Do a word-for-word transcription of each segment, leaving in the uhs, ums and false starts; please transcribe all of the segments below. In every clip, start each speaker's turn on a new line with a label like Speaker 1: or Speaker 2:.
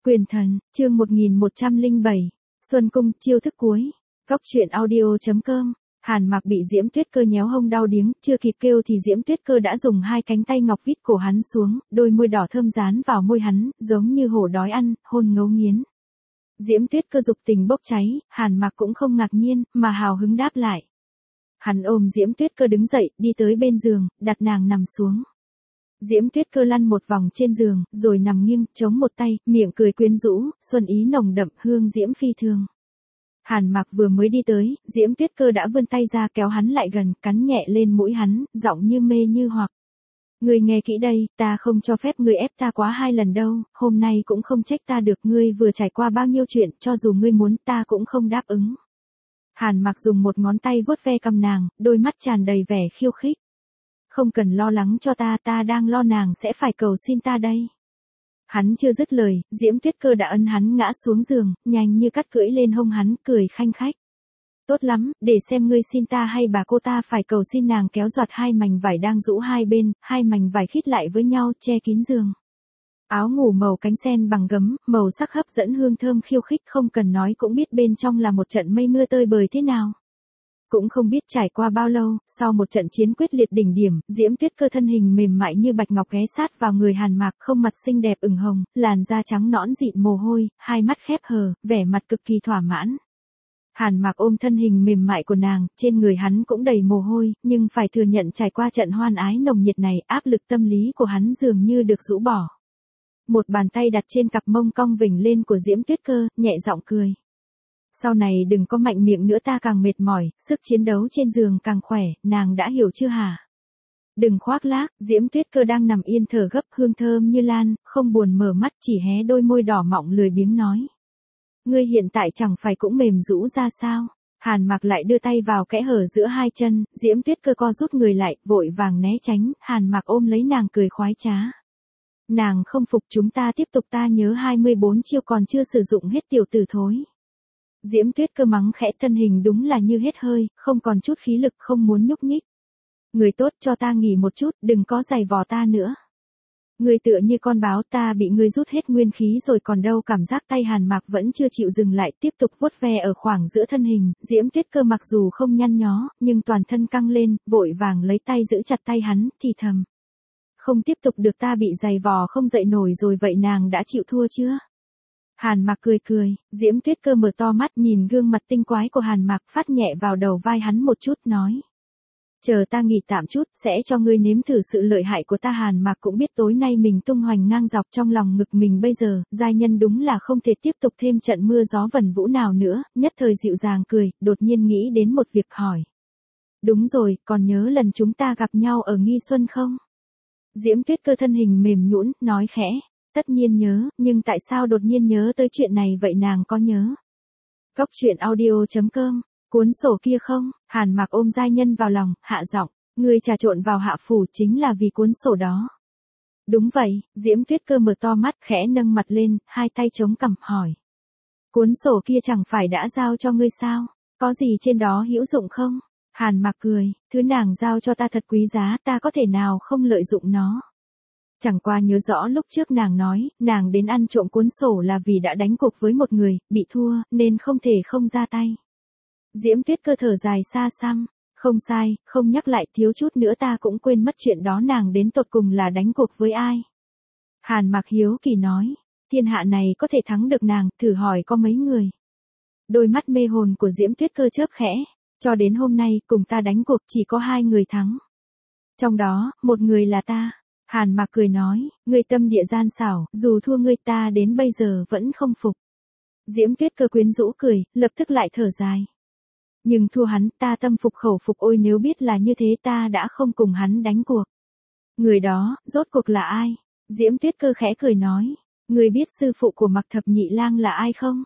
Speaker 1: Quyền thần, chương một nghìn một trăm lẻ bảy, Xuân Cung, chiêu thức cuối. Góc truyện audio.com. Hàn Mặc bị Diễm Tuyết Cơ nhéo hông đau điếng, chưa kịp kêu thì Diễm Tuyết Cơ đã dùng hai cánh tay ngọc vít cổ hắn xuống, đôi môi đỏ thơm dán vào môi hắn, giống như hổ đói ăn, hôn ngấu nghiến. Diễm Tuyết Cơ dục tình bốc cháy, Hàn Mặc cũng không ngạc nhiên, mà hào hứng đáp lại. Hắn ôm Diễm Tuyết Cơ đứng dậy, đi tới bên giường, đặt nàng nằm xuống. Diễm Tuyết Cơ lăn một vòng trên giường, rồi nằm nghiêng, chống một tay, miệng cười quyến rũ, xuân ý nồng đậm, hương diễm phi thường. Hàn Mặc vừa mới đi tới, Diễm Tuyết Cơ đã vươn tay ra kéo hắn lại gần, cắn nhẹ lên mũi hắn, giọng như mê như hoặc. Ngươi nghe kỹ đây, ta không cho phép ngươi ép ta quá hai lần đâu, hôm nay cũng không trách ta được, ngươi vừa trải qua bao nhiêu chuyện, cho dù ngươi muốn ta cũng không đáp ứng. Hàn Mặc dùng một ngón tay vuốt ve cằm nàng, đôi mắt tràn đầy vẻ khiêu khích. Không cần lo lắng cho ta, ta đang lo nàng sẽ phải cầu xin ta đây. Hắn chưa dứt lời, Diễm Tuyết Cơ đã ấn hắn ngã xuống giường, nhanh như cắt cưỡi lên hông hắn, cười khanh khách. Tốt lắm, để xem ngươi xin ta hay bà cô ta phải cầu xin. Nàng kéo giọt hai mảnh vải đang rũ hai bên, hai mảnh vải khít lại với nhau, che kín giường. Áo ngủ màu cánh sen bằng gấm, màu sắc hấp dẫn, hương thơm khiêu khích, không cần nói cũng biết bên trong là một trận mây mưa tơi bời thế nào. Cũng không biết trải qua bao lâu, sau một trận chiến quyết liệt đỉnh điểm, Diễm Tuyết Cơ thân hình mềm mại như bạch ngọc ghé sát vào người Hàn Mặc, không mặt xinh đẹp ửng hồng, làn da trắng nõn dịn mồ hôi, hai mắt khép hờ, vẻ mặt cực kỳ thỏa mãn. Hàn Mặc ôm thân hình mềm mại của nàng, trên người hắn cũng đầy mồ hôi, nhưng phải thừa nhận trải qua trận hoan ái nồng nhiệt này, áp lực tâm lý của hắn dường như được rũ bỏ. Một bàn tay đặt trên cặp mông cong vểnh lên của Diễm Tuyết Cơ, nhẹ giọng cười. Sau này đừng có mạnh miệng nữa, ta càng mệt mỏi, sức chiến đấu trên giường càng khỏe, nàng đã hiểu chưa hả? Đừng khoác lác, Diễm Tuyết Cơ đang nằm yên thở gấp, hương thơm như lan, không buồn mở mắt, chỉ hé đôi môi đỏ mọng lười biếng nói. Ngươi hiện tại chẳng phải cũng mềm rũ ra sao? Hàn Mặc lại đưa tay vào kẽ hở giữa hai chân, Diễm Tuyết Cơ co rút người lại, vội vàng né tránh, Hàn Mặc ôm lấy nàng cười khoái trá. Nàng không phục, chúng ta tiếp tục, ta nhớ hai mươi bốn chiêu còn chưa sử dụng hết, tiểu tử thối. Diễm Tuyết Cơ mắng khẽ, thân hình đúng là như hết hơi, không còn chút khí lực, không muốn nhúc nhích. Người tốt, cho ta nghỉ một chút, đừng có giày vò ta nữa. Người tựa như con báo, ta bị ngươi rút hết nguyên khí rồi còn đâu. Cảm giác tay Hàn Mặc vẫn chưa chịu dừng lại, tiếp tục vuốt ve ở khoảng giữa thân hình. Diễm Tuyết Cơ mặc dù không nhăn nhó, nhưng toàn thân căng lên, vội vàng lấy tay giữ chặt tay hắn, thì thầm. Không tiếp tục được, ta bị giày vò không dậy nổi rồi. Vậy nàng đã chịu thua chưa? Hàn Mặc cười cười, Diễm Tuyết Cơ mở to mắt nhìn gương mặt tinh quái của Hàn Mặc, phát nhẹ vào đầu vai hắn một chút, nói. Chờ ta nghỉ tạm chút, sẽ cho ngươi nếm thử sự lợi hại của ta. Hàn Mặc cũng biết tối nay mình tung hoành ngang dọc trong lòng ngực mình bây giờ, giai nhân đúng là không thể tiếp tục thêm trận mưa gió vần vũ nào nữa, nhất thời dịu dàng cười, đột nhiên nghĩ đến một việc hỏi. Đúng rồi, còn nhớ lần chúng ta gặp nhau ở Nghi Xuân không? Diễm Tuyết Cơ thân hình mềm nhũn, nói khẽ. Tất nhiên nhớ, nhưng tại sao đột nhiên nhớ tới chuyện này vậy? Nàng có nhớ? Góc truyện audio.com. Cuốn sổ kia không? Hàn Mặc ôm giai nhân vào lòng, hạ giọng. Ngươi trà trộn vào hạ phủ chính là vì cuốn sổ đó. Đúng vậy, Diễm Tuyết Cơ mở to mắt, khẽ nâng mặt lên, hai tay chống cằm, hỏi. Cuốn sổ kia chẳng phải đã giao cho ngươi sao? Có gì trên đó hữu dụng không? Hàn Mặc cười, thứ nàng giao cho ta thật quý giá, ta có thể nào không lợi dụng nó? Chẳng qua nhớ rõ lúc trước nàng nói, nàng đến ăn trộm cuốn sổ là vì đã đánh cuộc với một người, bị thua, nên không thể không ra tay. Diễm Tuyết Cơ thở dài xa xăm, không sai, không nhắc lại, thiếu chút nữa ta cũng quên mất chuyện đó. Nàng đến tột cùng là đánh cuộc với ai? Hàn Mặc hiếu kỳ nói, thiên hạ này có thể thắng được nàng, thử hỏi có mấy người? Đôi mắt mê hồn của Diễm Tuyết Cơ chớp khẽ, cho đến hôm nay, cùng ta đánh cuộc chỉ có hai người thắng. Trong đó, một người là ta. Hàn Mặc cười nói, ngươi tâm địa gian xảo, dù thua ngươi ta đến bây giờ vẫn không phục. Diễm Tuyết Cơ quyến rũ cười, lập tức lại thở dài. Nhưng thua hắn, ta tâm phục khẩu phục, ôi nếu biết là như thế ta đã không cùng hắn đánh cuộc. Người đó, rốt cuộc là ai? Diễm Tuyết Cơ khẽ cười nói, ngươi biết sư phụ của Mặc Thập Nhị Lang là ai không?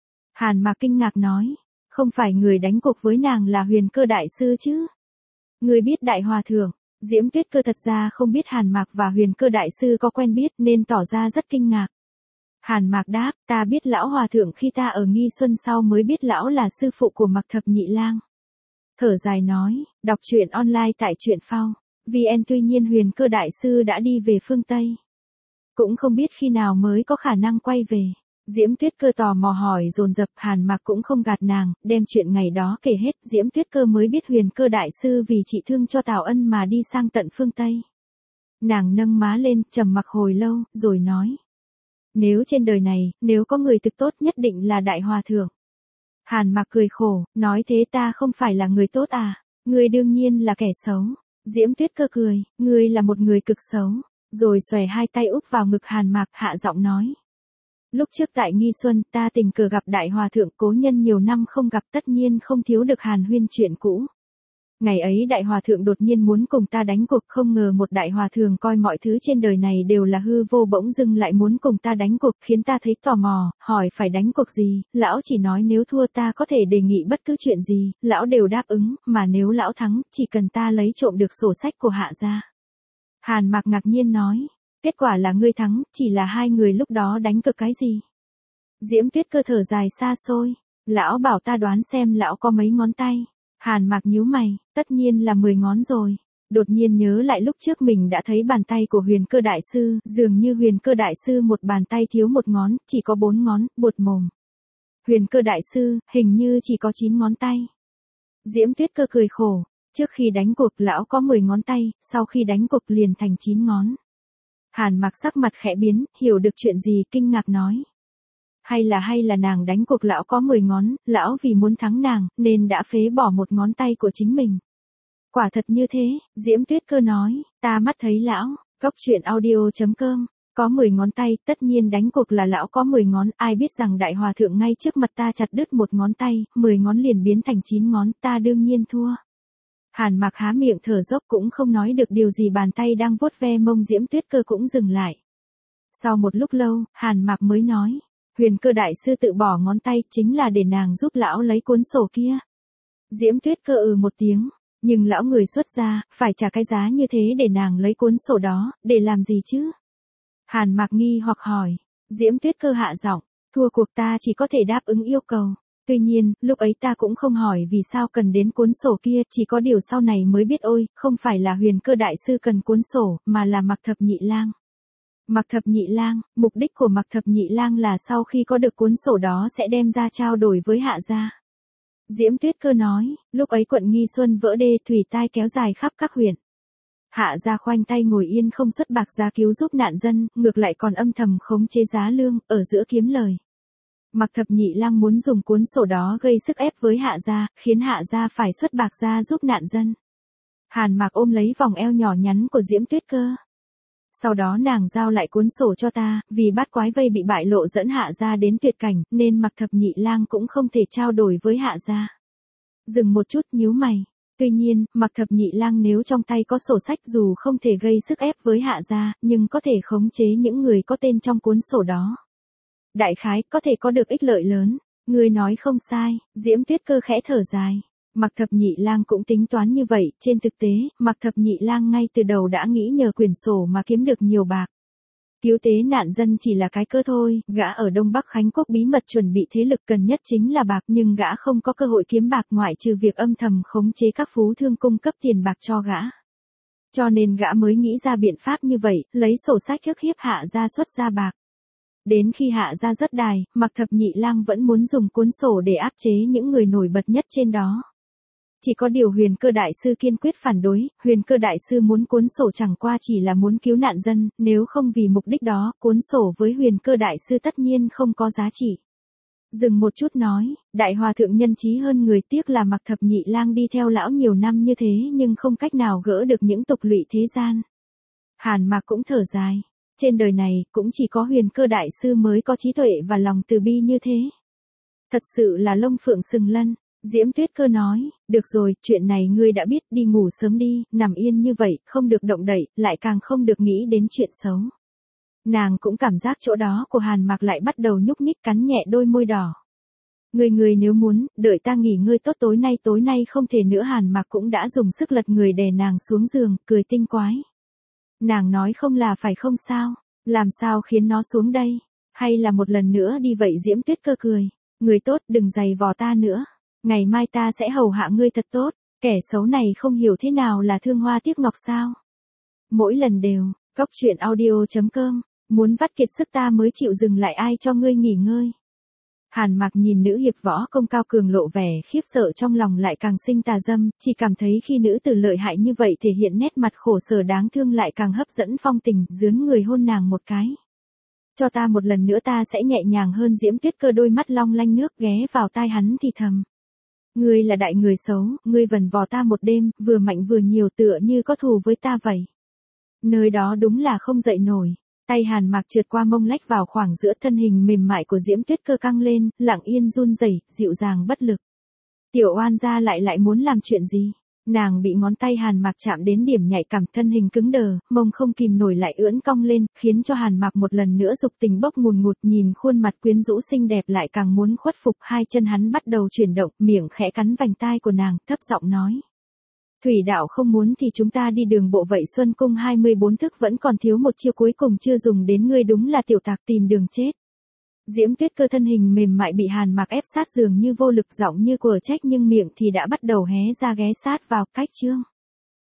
Speaker 1: Hàn Mặc kinh ngạc nói, không phải người đánh cuộc với nàng là Huyền Cơ đại sư chứ? Ngươi biết đại hòa thượng? Diễm Tuyết Cơ thật ra không biết Hàn Mặc và Huyền Cơ đại sư có quen biết nên tỏ ra rất kinh ngạc. Hàn Mặc đáp, ta biết lão hòa thượng khi ta ở Nghi Xuân, sau mới biết lão là sư phụ của Mặc Thập Nhị Lang. Thở dài nói, đọc truyện online tại truyện phao vn. Tuy nhiên Huyền Cơ đại sư đã đi về phương Tây. Cũng không biết khi nào mới có khả năng quay về. Diễm Tuyết Cơ tò mò hỏi dồn dập. Hàn Mạc cũng không gạt nàng, đem chuyện ngày đó kể hết. Diễm Tuyết Cơ mới biết Huyền Cơ đại sư vì trị thương cho Tào Ân mà đi sang tận phương Tây. Nàng nâng má lên, trầm mặc hồi lâu, rồi nói. Nếu trên đời này, nếu có người thực tốt nhất định là Đại Hòa Thượng. Hàn Mạc cười khổ, nói thế ta không phải là người tốt à, ngươi đương nhiên là kẻ xấu. Diễm Tuyết Cơ cười, ngươi là một người cực xấu, rồi xòe hai tay úp vào ngực Hàn Mạc, hạ giọng nói. Lúc trước tại Nghi Xuân, ta tình cờ gặp Đại Hòa Thượng, cố nhân nhiều năm không gặp, tất nhiên không thiếu được hàn huyên chuyện cũ. Ngày ấy Đại Hòa Thượng đột nhiên muốn cùng ta đánh cuộc, không ngờ một Đại Hòa Thượng coi mọi thứ trên đời này đều là hư vô bỗng dưng lại muốn cùng ta đánh cuộc, khiến ta thấy tò mò, hỏi phải đánh cuộc gì. Lão chỉ nói nếu thua ta có thể đề nghị bất cứ chuyện gì, lão đều đáp ứng, mà nếu lão thắng, chỉ cần ta lấy trộm được sổ sách của Hạ gia. Hàn Mạc ngạc nhiên nói, kết quả là ngươi thắng, chỉ là hai người lúc đó đánh cược cái gì? Diễm Tuyết Cơ thở dài xa xôi, lão bảo ta đoán xem lão có mấy ngón tay. Hàn Mạc nhíu mày, tất nhiên là mười ngón rồi. Đột nhiên nhớ lại lúc trước mình đã thấy bàn tay của Huyền Cơ đại sư, dường như Huyền Cơ đại sư một bàn tay thiếu một ngón, chỉ có bốn ngón, buột mồm. Huyền Cơ đại sư, hình như chỉ có chín ngón tay. Diễm Tuyết Cơ cười khổ, trước khi đánh cuộc lão có mười ngón tay, sau khi đánh cuộc liền thành chín ngón. Hàn Mạc sắc mặt khẽ biến, hiểu được chuyện gì, kinh ngạc nói. Hay là hay là nàng đánh cuộc lão có mười ngón, lão vì muốn thắng nàng, nên đã phế bỏ một ngón tay của chính mình. Quả thật như thế, Diễm Tuyết Cơ nói, ta mắt thấy lão, góc truyện audio chấm com, có mười ngón tay, tất nhiên đánh cuộc là lão có mười ngón, ai biết rằng Đại Hòa Thượng ngay trước mặt ta chặt đứt một ngón tay, mười ngón liền biến thành chín ngón, ta đương nhiên thua. Hàn Mạc há miệng thở dốc cũng không nói được điều gì, bàn tay đang vuốt ve mông Diễm Tuyết Cơ cũng dừng lại. Sau một lúc lâu, Hàn Mạc mới nói, Huyền Cơ đại sư tự bỏ ngón tay chính là để nàng giúp lão lấy cuốn sổ kia. Diễm Tuyết Cơ ừ một tiếng, nhưng lão người xuất gia, phải trả cái giá như thế để nàng lấy cuốn sổ đó, để làm gì chứ? Hàn Mạc nghi hoặc hỏi, Diễm Tuyết Cơ hạ giọng, thua cuộc ta chỉ có thể đáp ứng yêu cầu. Tuy nhiên, lúc ấy ta cũng không hỏi vì sao cần đến cuốn sổ kia, chỉ có điều sau này mới biết ôi, không phải là Huyền Cơ đại sư cần cuốn sổ, mà là Mạc Thập Nhị Lang. Mạc Thập Nhị Lang, mục đích của Mạc Thập Nhị Lang là sau khi có được cuốn sổ đó sẽ đem ra trao đổi với Hạ gia. Diễm Tuyết Cơ nói, lúc ấy quận Nghi Xuân vỡ đê, thủy tai kéo dài khắp các huyện. Hạ gia khoanh tay ngồi yên không xuất bạc ra cứu giúp nạn dân, ngược lại còn âm thầm khống chế giá lương, ở giữa kiếm lời. Mạc Thập Nhị Lang muốn dùng cuốn sổ đó gây sức ép với Hạ gia, khiến Hạ gia phải xuất bạc ra giúp nạn dân. Hàn Mạc ôm lấy vòng eo nhỏ nhắn của Diễm Tuyết Cơ. Sau đó nàng giao lại cuốn sổ cho ta, vì bát quái vây bị bại lộ dẫn Hạ gia đến tuyệt cảnh, nên Mạc Thập Nhị Lang cũng không thể trao đổi với Hạ gia. Dừng một chút nhíu mày. Tuy nhiên, Mạc Thập Nhị Lang nếu trong tay có sổ sách dù không thể gây sức ép với Hạ gia, nhưng có thể khống chế những người có tên trong cuốn sổ đó. Đại khái, có thể có được ích lợi lớn. Người nói không sai, Diễm Tuyết Cơ khẽ thở dài. Mạc Thập Nhị Lang cũng tính toán như vậy, trên thực tế, Mạc Thập Nhị Lang ngay từ đầu đã nghĩ nhờ quyển sổ mà kiếm được nhiều bạc. Cứu tế nạn dân chỉ là cái cơ thôi, gã ở Đông Bắc Khánh Quốc bí mật chuẩn bị thế lực cần nhất chính là bạc, nhưng gã không có cơ hội kiếm bạc ngoại trừ việc âm thầm khống chế các phú thương cung cấp tiền bạc cho gã. Cho nên gã mới nghĩ ra biện pháp như vậy, lấy sổ sách ức hiếp Hạ gia xuất ra bạc. Đến khi Hạ gia rất đài, Mạc Thập Nhị Lang vẫn muốn dùng cuốn sổ để áp chế những người nổi bật nhất trên đó. Chỉ có điều Huyền Cơ đại sư kiên quyết phản đối, Huyền Cơ đại sư muốn cuốn sổ chẳng qua chỉ là muốn cứu nạn dân, nếu không vì mục đích đó, cuốn sổ với Huyền Cơ đại sư tất nhiên không có giá trị. Dừng một chút nói, Đại Hòa Thượng nhân trí hơn người, tiếc là Mạc Thập Nhị Lang đi theo lão nhiều năm như thế nhưng không cách nào gỡ được những tục lụy thế gian. Hàn Mạc cũng thở dài, trên đời này cũng chỉ có Huyền Cơ đại sư mới có trí tuệ và lòng từ bi như thế. Thật sự là lông phượng sừng lân. Diễm Tuyết Cơ nói, được rồi, chuyện này ngươi đã biết, đi ngủ sớm đi, nằm yên như vậy, không được động đậy, lại càng không được nghĩ đến chuyện xấu. Nàng cũng cảm giác chỗ đó của Hàn Mạc lại bắt đầu nhúc nhích, cắn nhẹ đôi môi đỏ. Người người nếu muốn, đợi ta nghỉ ngơi tốt, tối nay tối nay không thể nữa. Hàn Mạc cũng đã dùng sức lật người đè nàng xuống giường, cười tinh quái. Nàng nói không là phải không sao, làm sao khiến nó xuống đây, hay là một lần nữa đi vậy? Diễm Tuyết Cơ cười, người tốt đừng giày vò ta nữa. Ngày mai ta sẽ hầu hạ ngươi thật tốt, kẻ xấu này không hiểu thế nào là thương hoa tiếc ngọc sao. Mỗi lần đều, góc truyện audio chấm com Muốn vắt kiệt sức ta mới chịu dừng lại, ai cho ngươi nghỉ ngơi. Hàn Mặc nhìn nữ hiệp võ công cao cường lộ vẻ khiếp sợ, trong lòng lại càng sinh tà dâm, chỉ cảm thấy khi nữ tử lợi hại như vậy thể hiện nét mặt khổ sở đáng thương lại càng hấp dẫn phong tình, dướn người hôn nàng một cái. Cho ta một lần nữa ta sẽ nhẹ nhàng hơn. Diễm Tuyết Cơ đôi mắt long lanh nước ghé vào tai hắn thì thầm. Ngươi là đại người xấu, ngươi vần vò ta một đêm, vừa mạnh vừa nhiều, tựa như có thù với ta vậy. Nơi đó đúng là không dậy nổi. Tay Hàn Mặc trượt qua mông lách vào khoảng giữa, thân hình mềm mại của Diễm Tuyết Cơ căng lên, lặng yên run rẩy, dịu dàng bất lực. Tiểu oan gia lại lại muốn làm chuyện gì? Nàng bị ngón tay Hàn Mặc chạm đến điểm nhạy cảm, thân hình cứng đờ, mông không kìm nổi lại ưỡn cong lên, khiến cho Hàn Mặc một lần nữa dục tình bốc ngùn ngụt, nhìn khuôn mặt quyến rũ xinh đẹp lại càng muốn khuất phục. Hai chân hắn bắt đầu chuyển động, miệng khẽ cắn vành tai của nàng, thấp giọng nói. Thủy đạo không muốn thì chúng ta đi đường bộ vậy. Xuân cung hai mươi bốn thức vẫn còn thiếu một chiêu cuối cùng chưa dùng đến, ngươi đúng là tiểu tạc tìm đường chết. Diễm Tuyết Cơ thân hình mềm mại bị Hàn Mặc ép sát, dường như vô lực, giọng như của trách nhưng miệng thì đã bắt đầu hé ra ghé sát vào. Cách chương